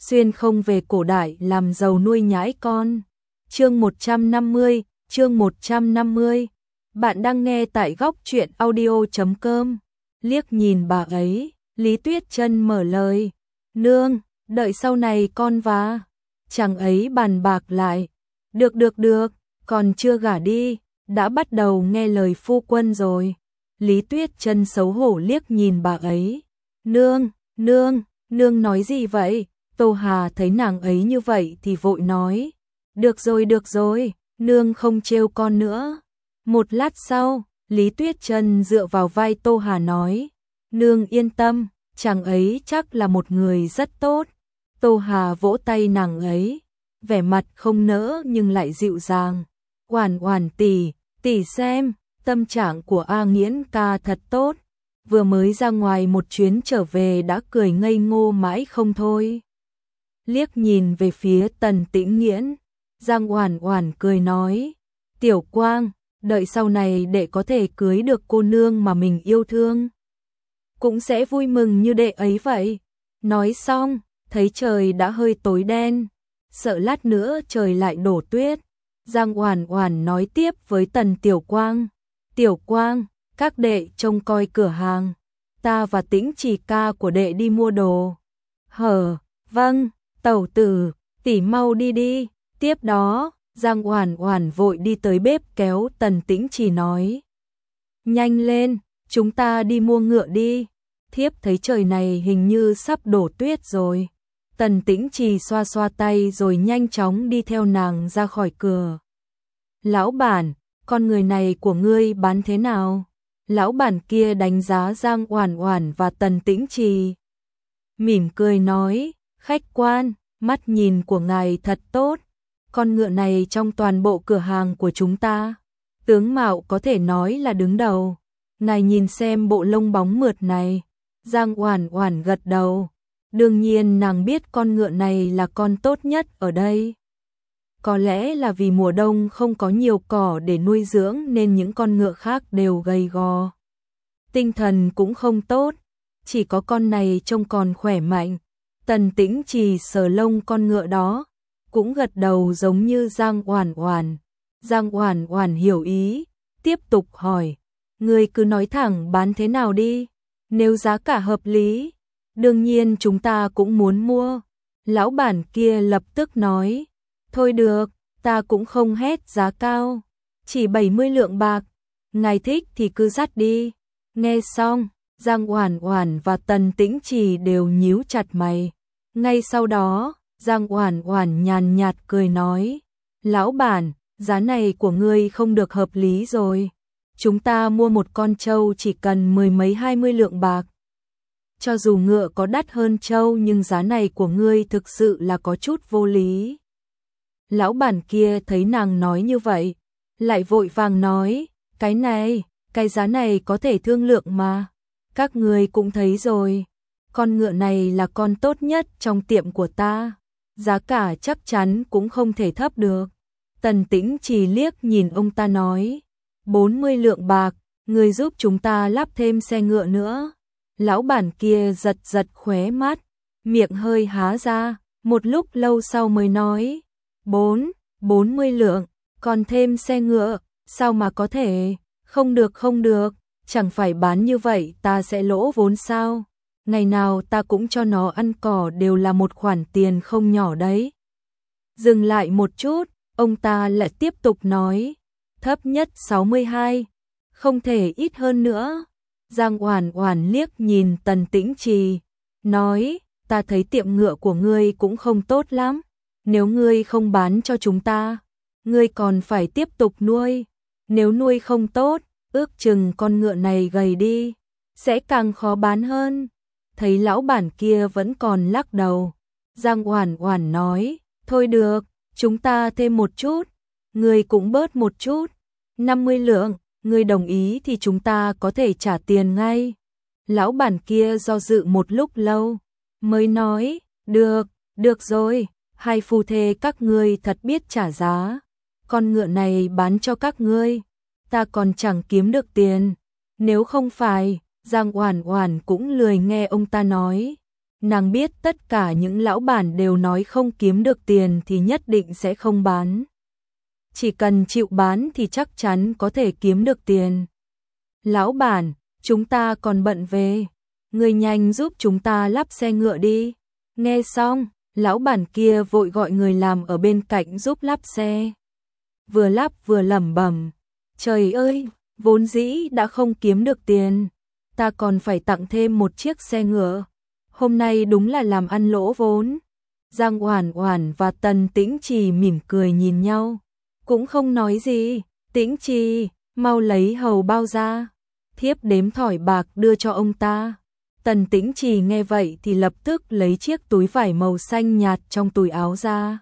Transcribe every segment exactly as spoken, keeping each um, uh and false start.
xuyên không về cổ đại làm giàu nuôi nhãi con. Chương một trăm năm mươi, chương một trăm năm mươi. Bạn đang nghe tại góc truyện audio chấm com. Liếc nhìn bà ấy, Lý Tuyết Chân mở lời, "Nương, đợi sau này con và chàng ấy bàn bạc lại." "Được được được, còn chưa gả đi, đã bắt đầu nghe lời phu quân rồi." Lý Tuyết Chân xấu hổ liếc nhìn bà ấy. "Nương, nương, nương nói gì vậy?" Tô Hà thấy nàng ấy như vậy thì vội nói, "Được rồi được rồi, nương không trêu con nữa." Một lát sau, Lý Tuyết Chân dựa vào vai Tô Hà nói, "Nương yên tâm, chàng ấy chắc là một người rất tốt." Tô Hà vỗ tay nàng ấy, vẻ mặt không nỡ nhưng lại dịu dàng, "Oản Oản tỷ, tỷ xem, tâm trạng của A Nghiễn ca thật tốt, vừa mới ra ngoài một chuyến trở về đã cười ngây ngô mãi không thôi." Liếc nhìn về phía Tần Tĩnh Nghiễn, Giang Oản Oản cười nói, "Tiểu Quang, đợi sau này đệ có thể cưới được cô nương mà mình yêu thương, cũng sẽ vui mừng như đệ ấy vậy." Nói xong, thấy trời đã hơi tối đen, sợ lát nữa trời lại đổ tuyết, Giang Oản Oản nói tiếp với Tần Tiểu Quang, "Tiểu Quang, các đệ trông coi cửa hàng, ta và Tĩnh Chỉ ca của đệ đi mua đồ." "Hở, vâng, tẩu tử, tỷ mau đi đi." Tiếp đó, Giang Oản Oản vội đi tới bếp kéo Tần Tĩnh Chỉ nói, "Nhanh lên, chúng ta đi mua ngựa đi, thiếp thấy trời này hình như sắp đổ tuyết rồi." Tần Tĩnh Chỉ xoa xoa tay rồi nhanh chóng đi theo nàng ra khỏi cửa. "Lão bản, con người này của ngươi bán thế nào?" Lão bản kia đánh giá Giang Oản Oản và Tần Tĩnh Chỉ, mỉm cười nói, "Khách quan, mắt nhìn của ngài thật tốt, con ngựa này trong toàn bộ cửa hàng của chúng ta, tướng mạo có thể nói là đứng đầu. Ngài nhìn xem bộ lông bóng mượt này." Giang Oản Oản gật đầu, đương nhiên nàng biết con ngựa này là con tốt nhất ở đây. Có lẽ là vì mùa đông không có nhiều cỏ để nuôi dưỡng nên những con ngựa khác đều gầy gò, tinh thần cũng không tốt, chỉ có con này trông còn khỏe mạnh. Tần Tĩnh Chỉ sờ lông con ngựa đó, cũng gật đầu giống như Giang Oản Oản. Giang Oản Oản hiểu ý, tiếp tục hỏi, "Ngươi cứ nói thẳng bán thế nào đi, nếu giá cả hợp lý, đương nhiên chúng ta cũng muốn mua." Lão bản kia lập tức nói, "Thôi được, ta cũng không hét giá cao, chỉ bảy mươi lượng bạc, ngài thích thì cứ dắt đi." Nghe xong, Giang Oản Oản và Tần Tĩnh Chỉ đều nhíu chặt mày. Ngay sau đó, Giang Oản Oản nhàn nhạt cười nói, "Lão bản, giá này của ngươi không được hợp lý rồi. Chúng ta mua một con trâu chỉ cần mười mấy hai mươi lượng bạc. Cho dù ngựa có đắt hơn trâu nhưng giá này của ngươi thực sự là có chút vô lý." Lão bản kia thấy nàng nói như vậy, lại vội vàng nói, "Cái này, cái giá này có thể thương lượng mà. Các ngươi cũng thấy rồi, con ngựa này là con tốt nhất trong tiệm của ta, giá cả chắc chắn cũng không thể thấp được." Tần Tĩnh Chỉ liếc nhìn ông ta nói, bốn mươi lượng bạc, ngươi giúp chúng ta lắp thêm xe ngựa nữa." Lão bản kia giật giật khóe mắt, miệng hơi há ra, một lúc lâu sau mới nói, bốn, bốn mươi lượng, còn thêm xe ngựa, sao mà có thể, không được không được, chẳng phải bán như vậy ta sẽ lỗ vốn sao, ngày nào ta cũng cho nó ăn cỏ đều là một khoản tiền không nhỏ đấy. Dừng lại một chút, ông ta lại tiếp tục nói, thấp nhất sáu mươi hai, không thể ít hơn nữa. Giang Oản Oản liếc nhìn Tần Tĩnh Trì, nói, ta thấy tiệm ngựa của ngươi cũng không tốt lắm, nếu ngươi không bán cho chúng ta, ngươi còn phải tiếp tục nuôi, nếu nuôi không tốt, ước chừng con ngựa này gầy đi, sẽ càng khó bán hơn. Thấy lão bản kia vẫn còn lắc đầu, Giang Oản Oản nói, thôi được, chúng ta thêm một chút, ngươi cũng bớt một chút, năm mươi lượng, ngươi đồng ý thì chúng ta có thể trả tiền ngay. Lão bản kia do dự một lúc lâu, mới nói, được, được rồi, hai phu thê các ngươi thật biết trả giá, con ngựa này bán cho các ngươi, ta còn chẳng kiếm được tiền, nếu không phải, Giang Oản Oản cũng lười nghe ông ta nói, Nàng biết tất cả những lão bản đều nói không kiếm được tiền thì nhất định sẽ không bán. Chỉ cần chịu bán thì chắc chắn có thể kiếm được tiền. Lão bản, chúng ta còn bận về. Người nhanh giúp chúng ta lắp xe ngựa đi. Nghe xong, lão bản kia vội gọi người làm ở bên cạnh giúp lắp xe. Vừa lắp vừa lẩm bẩm, trời ơi, vốn dĩ đã không kiếm được tiền, ta còn phải tặng thêm một chiếc xe ngựa. Hôm nay đúng là làm ăn lỗ vốn. Giang Oản Oản và Tần Tĩnh Trì mỉm cười nhìn nhau, cũng không nói gì. Tĩnh Trì, mau lấy hầu bao ra. Thiếp đếm thỏi bạc đưa cho ông ta. Tần Tĩnh Trì nghe vậy thì lập tức lấy chiếc túi vải màu xanh nhạt trong túi áo ra,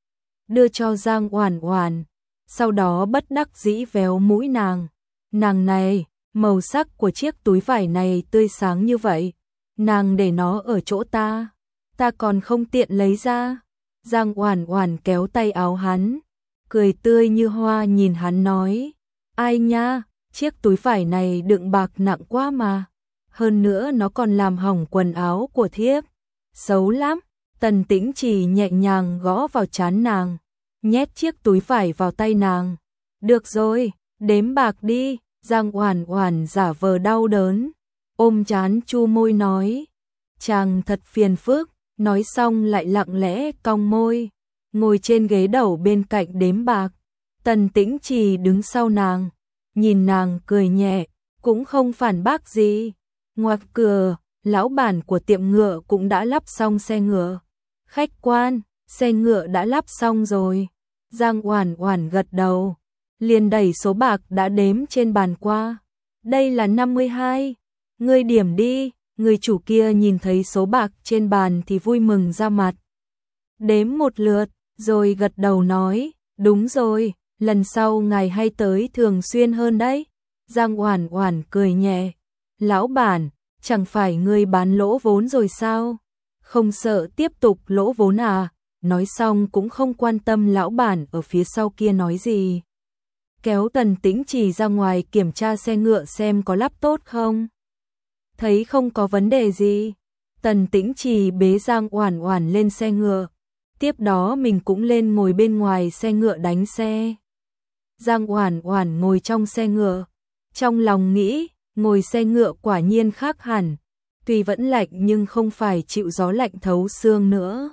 đưa cho Giang Oản Oản, sau đó bất đắc dĩ véo mũi nàng. Nàng này, màu sắc của chiếc túi vải này tươi sáng như vậy, nàng để nó ở chỗ ta, ta còn không tiện lấy ra. Giang Oản Oản kéo tay áo hắn, cười tươi như hoa nhìn hắn nói, ai nha, chiếc túi vải này đựng bạc nặng quá mà. Hơn nữa nó còn làm hỏng quần áo của thiếp. Xấu lắm. Tần Tĩnh Trì nhẹ nhàng gõ vào trán nàng, nhét chiếc túi vải vào tay nàng. Được rồi, đếm bạc đi. Giang Oản Oản giả vờ đau đớn, ôm trán chu môi nói, chàng thật phiền phức. Nói xong lại lặng lẽ cong môi, ngồi trên ghế đầu bên cạnh đếm bạc. Tần Tĩnh Trì đứng sau nàng, nhìn nàng cười nhẹ, cũng không phản bác gì. Ngoài cửa, lão bản của tiệm ngựa cũng đã lắp xong xe ngựa. Khách quan, xe ngựa đã lắp xong rồi. Giang Oản Oản gật đầu, liền đẩy số bạc đã đếm trên bàn qua. Đây là năm mươi hai, ngươi điểm đi. Người chủ kia nhìn thấy số bạc trên bàn thì vui mừng ra mặt. Đếm một lượt, rồi gật đầu nói, đúng rồi, lần sau ngài hay tới thường xuyên hơn đấy. Giang Oản Oản cười nhẹ, lão bản, chẳng phải ngươi bán lỗ vốn rồi sao? Không sợ tiếp tục lỗ vốn à? Nói xong cũng không quan tâm lão bản ở phía sau kia nói gì. Kéo Tần Tĩnh Trì ra ngoài kiểm tra xe ngựa xem có lắp tốt không. Thấy không có vấn đề gì, Tần Tĩnh Trì bế Giang Oản Oản lên xe ngựa. Tiếp đó mình cũng lên ngồi bên ngoài xe ngựa đánh xe. Giang Oản Oản ngồi trong xe ngựa, trong lòng nghĩ, ngồi xe ngựa quả nhiên khác hẳn, tuy vẫn lạnh nhưng không phải chịu gió lạnh thấu xương nữa.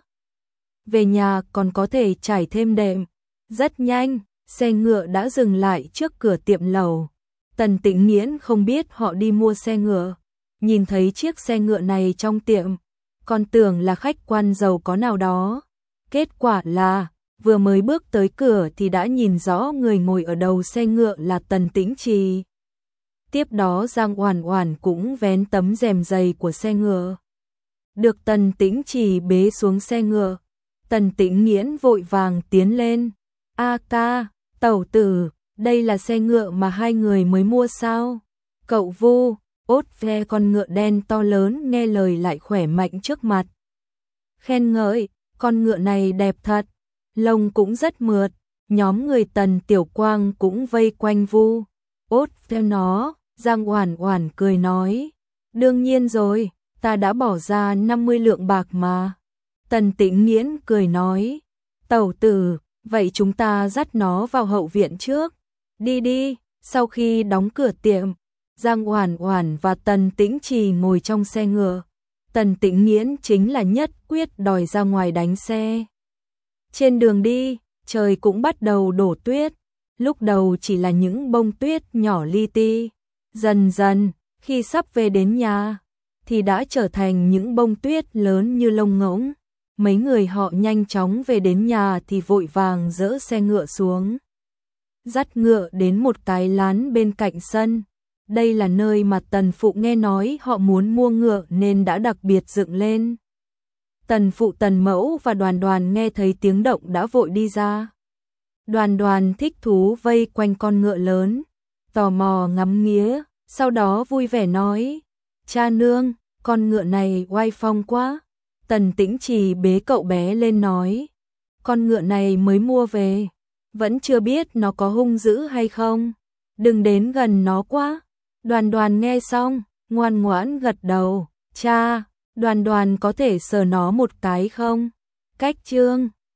Về nhà còn có thể trải thêm đệm. Rất nhanh, xe ngựa đã dừng lại trước cửa tiệm lẩu. Tần Tĩnh Nghiễn không biết họ đi mua xe ngựa, nhìn thấy chiếc xe ngựa này trong tiệm, còn tưởng là khách quan giàu có nào đó. Kết quả là, vừa mới bước tới cửa thì đã nhìn rõ người ngồi ở đầu xe ngựa là Tần Tĩnh Trì. Tiếp đó Giang Oản Oản cũng vén tấm rèm dày của xe ngựa. Được Tần Tĩnh Trì bế xuống xe ngựa, Tần Tĩnh Nghiễn vội vàng tiến lên. A ca, tẩu tử, đây là xe ngựa mà hai người mới mua sao? Cậu Vu, ốt ve con ngựa đen to lớn nghe lời lại khỏe mạnh trước mặt. Khen ngợi, con ngựa này đẹp thật, lông cũng rất mượt. Nhóm người Tần Tiểu Quang cũng vây quanh Vu, ốt theo nó. Giang Oản Oản cười nói, đương nhiên rồi, ta đã bỏ ra năm mươi lượng bạc mà. Tần Tĩnh Nghiễn cười nói, tẩu tử, vậy chúng ta dắt nó vào hậu viện trước. Đi đi. Sau khi đóng cửa tiệm, Giang Oản Oản và Tần Tĩnh Trì ngồi trong xe ngựa. Tần Tĩnh Nghiễn chính là nhất quyết đòi ra ngoài đánh xe. Trên đường đi, trời cũng bắt đầu đổ tuyết. Lúc đầu chỉ là những bông tuyết nhỏ li ti. Dần dần, khi sắp về đến nhà, thì đã trở thành những bông tuyết lớn như lông ngỗng. Mấy người họ nhanh chóng về đến nhà thì vội vàng dỡ xe ngựa xuống, dắt ngựa đến một cái lán bên cạnh sân. Đây là nơi mà Tần Phụ nghe nói họ muốn mua ngựa nên đã đặc biệt dựng lên. Tần Phụ, Tần Mẫu và Đoàn Đoàn nghe thấy tiếng động đã vội đi ra. Đoàn Đoàn thích thú vây quanh con ngựa lớn, tò mò ngắm nghía, sau đó vui vẻ nói, cha nương, con ngựa này oai phong quá. Tần Tĩnh Trì bế cậu bé lên nói, con ngựa này mới mua về, vẫn chưa biết nó có hung dữ hay không, đừng đến gần nó quá. Đoàn Đoàn nghe xong, ngoan ngoãn gật đầu, cha, Đoàn Đoàn có thể sờ nó một cái không? Cách chương